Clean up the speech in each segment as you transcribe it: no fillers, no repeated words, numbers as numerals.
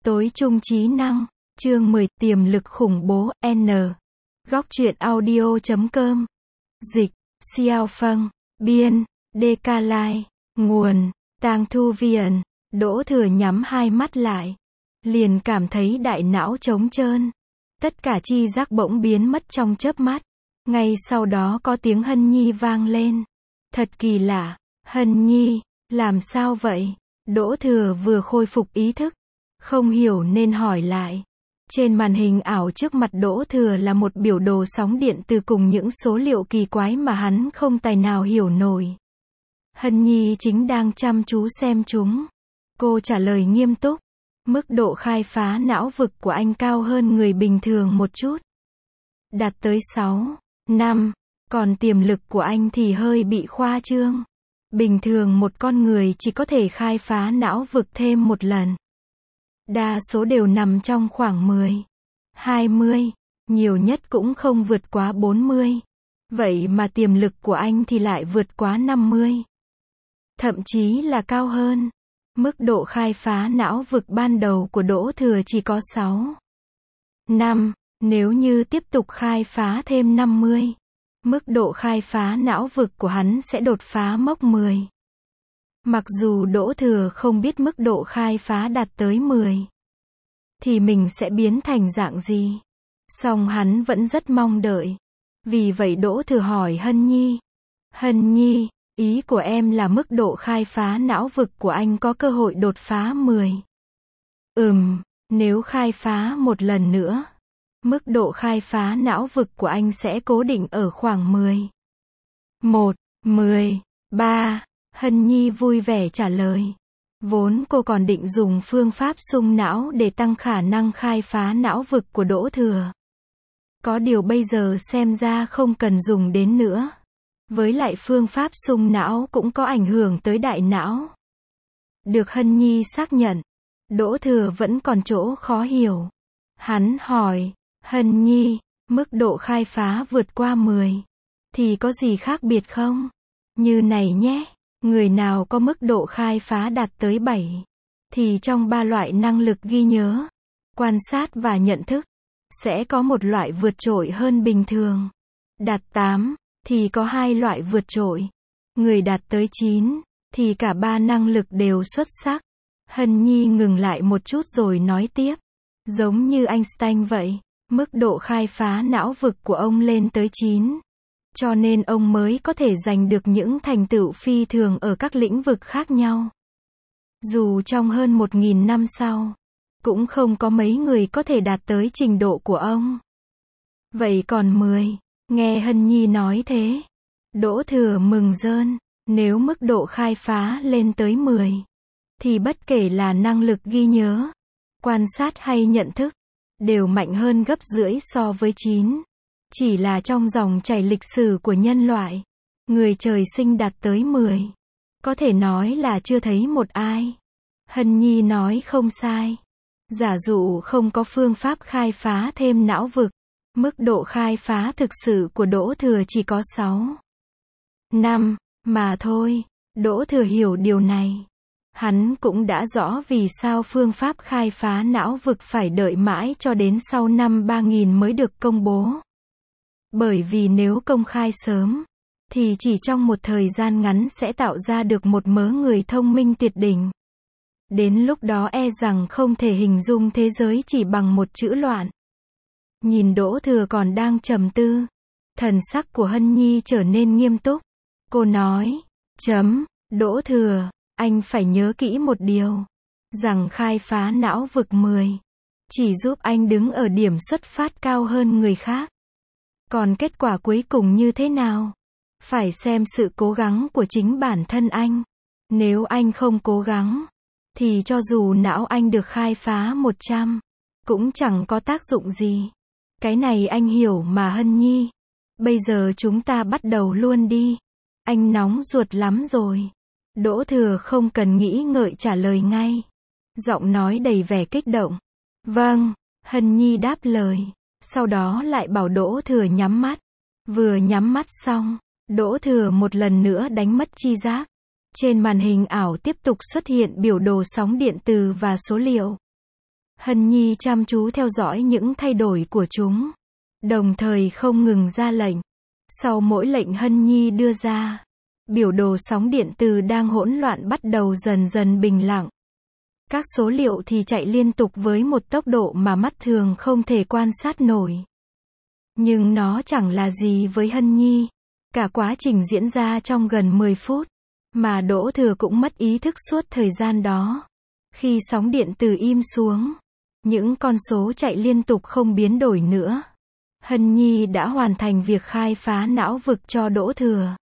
Tối trung trí năng, chương 10, tiềm lực khủng bố, N. Góc truyện audio.com. Dịch, Xiao Phâng, biên, DK Lai, nguồn, Tang Thu Viện. Đỗ Thừa nhắm hai mắt lại, liền cảm thấy đại não trống trơn. Tất cả chi giác bỗng biến mất trong chớp mắt. Ngay sau đó có tiếng Hân Nhi vang lên. Thật kỳ lạ, Hân Nhi, làm sao vậy? Đỗ Thừa vừa khôi phục ý thức, không hiểu nên hỏi lại. Trên màn hình ảo trước mặt Đỗ Thừa là một biểu đồ sóng điện từ cùng những số liệu kỳ quái mà hắn không tài nào hiểu nổi. Hân Nhi chính đang chăm chú xem chúng. Cô trả lời nghiêm túc. Mức độ khai phá não vực của anh cao hơn người bình thường một chút. Đạt tới 6, 5, còn tiềm lực của anh thì hơi bị khoa trương. Bình thường một con người chỉ có thể khai phá não vực thêm một lần. Đa số đều nằm trong khoảng 10, 20, nhiều nhất cũng không vượt quá 40. Vậy mà tiềm lực của anh thì lại vượt quá 50. Thậm chí là cao hơn. Mức độ khai phá não vực ban đầu của Đỗ Thừa chỉ có 6, 5, nếu như tiếp tục khai phá thêm 50, mức độ khai phá não vực của hắn sẽ đột phá mốc 10. Mặc dù Đỗ Thừa không biết mức độ khai phá đạt tới 10, thì mình sẽ biến thành dạng gì. Song hắn vẫn rất mong đợi. Vì vậy Đỗ Thừa hỏi Hân Nhi. Hân Nhi, ý của em là mức độ khai phá não vực của anh có cơ hội đột phá 10. Nếu khai phá một lần nữa, mức độ khai phá não vực của anh sẽ cố định ở khoảng 10. 1, 10, 3, Hân Nhi vui vẻ trả lời. Vốn cô còn định dùng phương pháp xung não để tăng khả năng khai phá não vực của Đỗ Thừa. Có điều bây giờ xem ra không cần dùng đến nữa. Với lại phương pháp xung não cũng có ảnh hưởng tới đại não. Được Hân Nhi xác nhận, Đỗ Thừa vẫn còn chỗ khó hiểu. Hắn hỏi, Hân Nhi, mức độ khai phá vượt qua 10, thì có gì khác biệt không? Như này nhé, người nào có mức độ khai phá đạt tới 7, thì trong 3 loại năng lực ghi nhớ, quan sát và nhận thức, sẽ có một loại vượt trội hơn bình thường. Đạt 8, thì có 2 loại vượt trội. Người đạt tới 9, thì cả 3 năng lực đều xuất sắc. Hân Nhi ngừng lại một chút rồi nói tiếp. Giống như Einstein vậy, mức độ khai phá não vực của ông lên tới 9. Cho nên ông mới có thể giành được những thành tựu phi thường ở các lĩnh vực khác nhau. Dù trong hơn 1.000 năm sau, cũng không có mấy người có thể đạt tới trình độ của ông. Vậy còn 10, nghe Hân Nhi nói thế, Đỗ Thừa mừng rơn. Nếu mức độ khai phá lên tới 10, thì bất kể là năng lực ghi nhớ, quan sát hay nhận thức, đều mạnh hơn gấp rưỡi so với 9. Chỉ là trong dòng chảy lịch sử của nhân loại, người trời sinh đạt tới 10, có thể nói là chưa thấy một ai. Hân Nhi nói không sai. Giả dụ không có phương pháp khai phá thêm não vực, mức độ khai phá thực sự của Đỗ Thừa chỉ có 6, 5, mà thôi. Đỗ Thừa hiểu điều này. Hắn cũng đã rõ vì sao phương pháp khai phá não vực phải đợi mãi cho đến sau năm 3000 mới được công bố. Bởi vì nếu công khai sớm, thì chỉ trong một thời gian ngắn sẽ tạo ra được một mớ người thông minh tuyệt đỉnh. Đến lúc đó e rằng không thể hình dung thế giới chỉ bằng một chữ loạn. Nhìn Đỗ Thừa còn đang trầm tư, thần sắc của Hân Nhi trở nên nghiêm túc. Cô nói, Đỗ Thừa, anh phải nhớ kỹ một điều, rằng khai phá não vực 10, chỉ giúp anh đứng ở điểm xuất phát cao hơn người khác. Còn kết quả cuối cùng như thế nào? Phải xem sự cố gắng của chính bản thân anh. Nếu anh không cố gắng, thì cho dù não anh được khai phá 100, cũng chẳng có tác dụng gì. Cái này anh hiểu mà Hân Nhi. Bây giờ chúng ta bắt đầu luôn đi. Anh nóng ruột lắm rồi. Đỗ Thừa không cần nghĩ ngợi trả lời ngay. Giọng nói đầy vẻ kích động. Vâng, Hân Nhi đáp lời. Sau đó lại bảo Đỗ Thừa nhắm mắt. Vừa nhắm mắt xong, Đỗ Thừa một lần nữa đánh mất tri giác. Trên màn hình ảo tiếp tục xuất hiện biểu đồ sóng điện từ và số liệu. Hân Nhi chăm chú theo dõi những thay đổi của chúng, đồng thời không ngừng ra lệnh. Sau mỗi lệnh Hân Nhi đưa ra, biểu đồ sóng điện từ đang hỗn loạn bắt đầu dần dần bình lặng. Các số liệu thì chạy liên tục với một tốc độ mà mắt thường không thể quan sát nổi. Nhưng nó chẳng là gì với Hân Nhi. Cả quá trình diễn ra trong gần 10 phút, mà Đỗ Thừa cũng mất ý thức suốt thời gian đó. Khi sóng điện từ im xuống, những con số chạy liên tục không biến đổi nữa. Hân Nhi đã hoàn thành việc khai phá não vực cho Đỗ Thừa.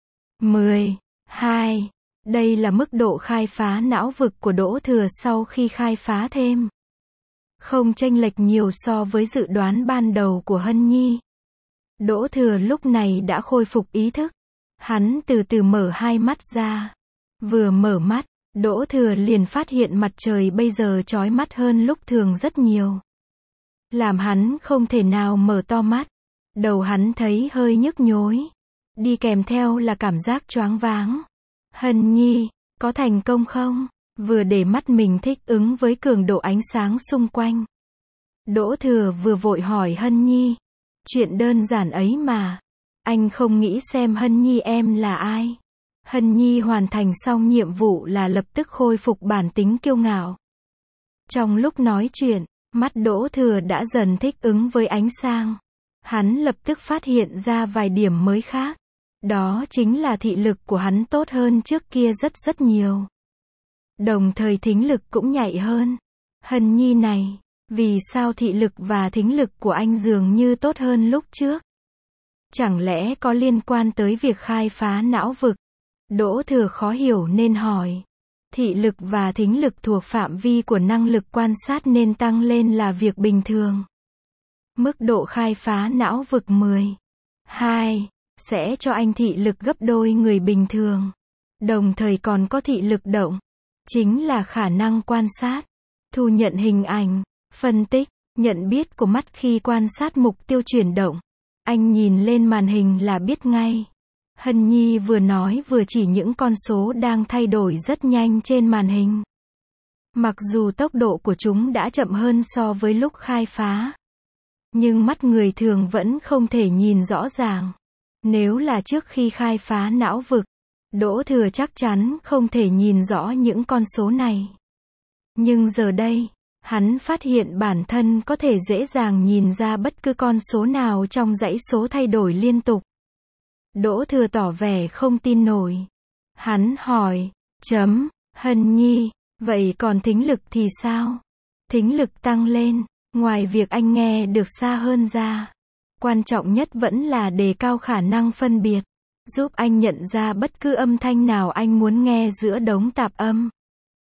10, 2. Đây là mức độ khai phá não vực của Đỗ Thừa sau khi khai phá thêm. Không chênh lệch nhiều so với dự đoán ban đầu của Hân Nhi. Đỗ Thừa lúc này đã khôi phục ý thức. Hắn từ từ mở hai mắt ra. Vừa mở mắt, Đỗ Thừa liền phát hiện mặt trời bây giờ chói mắt hơn lúc thường rất nhiều. Làm hắn không thể nào mở to mắt. Đầu hắn thấy hơi nhức nhối. Đi kèm theo là cảm giác choáng váng. Hân Nhi, có thành công không? Vừa để mắt mình thích ứng với cường độ ánh sáng xung quanh. Đỗ Thừa vừa vội hỏi Hân Nhi. Chuyện đơn giản ấy mà. Anh không nghĩ xem Hân Nhi em là ai. Hân Nhi hoàn thành xong nhiệm vụ là lập tức khôi phục bản tính kiêu ngạo. Trong lúc nói chuyện, mắt Đỗ Thừa đã dần thích ứng với ánh sáng. Hắn lập tức phát hiện ra vài điểm mới khác. Đó chính là thị lực của hắn tốt hơn trước kia rất nhiều. Đồng thời thính lực cũng nhạy hơn. Hân Nhi này, vì sao thị lực và thính lực của anh dường như tốt hơn lúc trước? Chẳng lẽ có liên quan tới việc khai phá não vực? Đỗ Thừa khó hiểu nên hỏi. Thị lực và thính lực thuộc phạm vi của năng lực quan sát nên tăng lên là việc bình thường. Mức độ khai phá não vực 10. 2. Sẽ cho anh thị lực gấp đôi người bình thường. Đồng thời còn có thị lực động. Chính là khả năng quan sát, thu nhận hình ảnh, phân tích, nhận biết của mắt khi quan sát mục tiêu chuyển động. Anh nhìn lên màn hình là biết ngay. Hân Nhi vừa nói vừa chỉ những con số đang thay đổi rất nhanh trên màn hình. Mặc dù tốc độ của chúng đã chậm hơn so với lúc khai phá, nhưng mắt người thường vẫn không thể nhìn rõ ràng. Nếu là trước khi khai phá não vực, Đỗ Thừa chắc chắn không thể nhìn rõ những con số này. Nhưng giờ đây, hắn phát hiện bản thân có thể dễ dàng nhìn ra bất cứ con số nào trong dãy số thay đổi liên tục. Đỗ Thừa tỏ vẻ không tin nổi. Hắn hỏi, Hân Nhi, vậy còn thính lực thì sao? Thính lực tăng lên, ngoài việc anh nghe được xa hơn ra, quan trọng nhất vẫn là đề cao khả năng phân biệt, giúp anh nhận ra bất cứ âm thanh nào anh muốn nghe giữa đống tạp âm.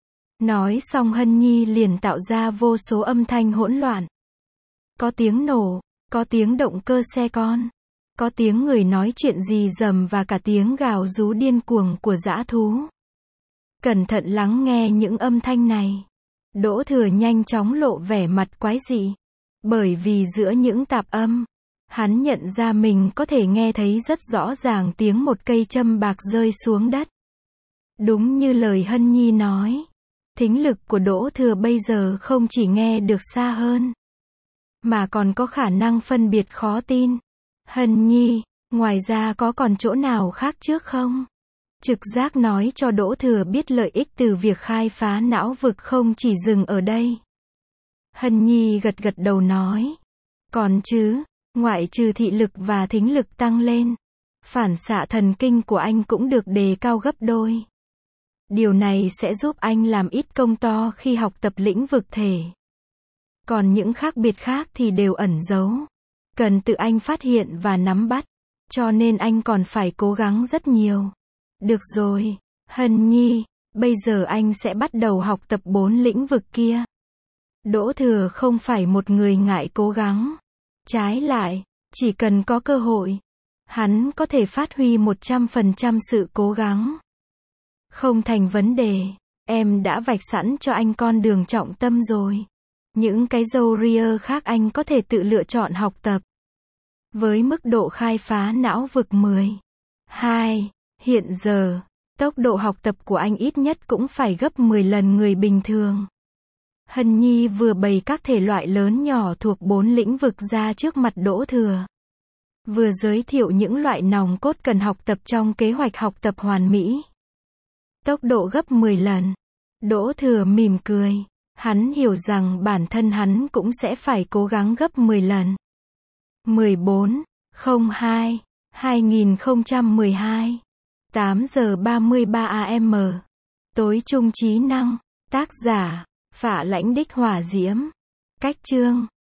Nói xong Hân Nhi liền tạo ra vô số âm thanh hỗn loạn. Có tiếng nổ, có tiếng động cơ xe con, có tiếng người nói chuyện rì rầm và cả tiếng gào rú điên cuồng của dã thú. Cẩn thận lắng nghe những âm thanh này. Đỗ Thừa nhanh chóng lộ vẻ mặt quái dị. Bởi vì giữa những tạp âm, hắn nhận ra mình có thể nghe thấy rất rõ ràng tiếng một cây châm bạc rơi xuống đất. Đúng như lời Hân Nhi nói, thính lực của Đỗ Thừa bây giờ không chỉ nghe được xa hơn, mà còn có khả năng phân biệt khó tin. Hân Nhi, ngoài ra có còn chỗ nào khác trước không? Trực giác nói cho Đỗ Thừa biết lợi ích từ việc khai phá não vực không chỉ dừng ở đây. Hân Nhi gật gật đầu nói. Còn chứ, ngoại trừ thị lực và thính lực tăng lên, phản xạ thần kinh của anh cũng được đề cao gấp đôi. Điều này sẽ giúp anh làm ít công to khi học tập lĩnh vực thể. Còn những khác biệt khác thì đều ẩn giấu. Cần tự anh phát hiện và nắm bắt. Cho nên anh còn phải cố gắng rất nhiều. Được rồi, Hân Nhi, bây giờ anh sẽ bắt đầu học tập 4 lĩnh vực kia. Đỗ Thừa không phải một người ngại cố gắng. Trái lại, chỉ cần có cơ hội, hắn có thể phát huy 100% sự cố gắng. Không thành vấn đề, em đã vạch sẵn cho anh con đường trọng tâm rồi. Những cái râu ria khác anh có thể tự lựa chọn học tập. Với mức độ khai phá não vực 10. 2. Hiện giờ, tốc độ học tập của anh ít nhất cũng phải gấp 10 lần người bình thường. Hân Nhi vừa bày các thể loại lớn nhỏ thuộc 4 lĩnh vực ra trước mặt Đỗ Thừa. Vừa giới thiệu những loại nòng cốt cần học tập trong kế hoạch học tập hoàn mỹ. Tốc độ gấp 10 lần. Đỗ Thừa mỉm cười. Hắn hiểu rằng bản thân hắn cũng sẽ phải cố gắng gấp 10 lần. 14/02/2012 8 giờ 33 AM. Tối trung trí năng. Tác giả: Phạ Lãnh Đích Hỏa Diễm. Cách chương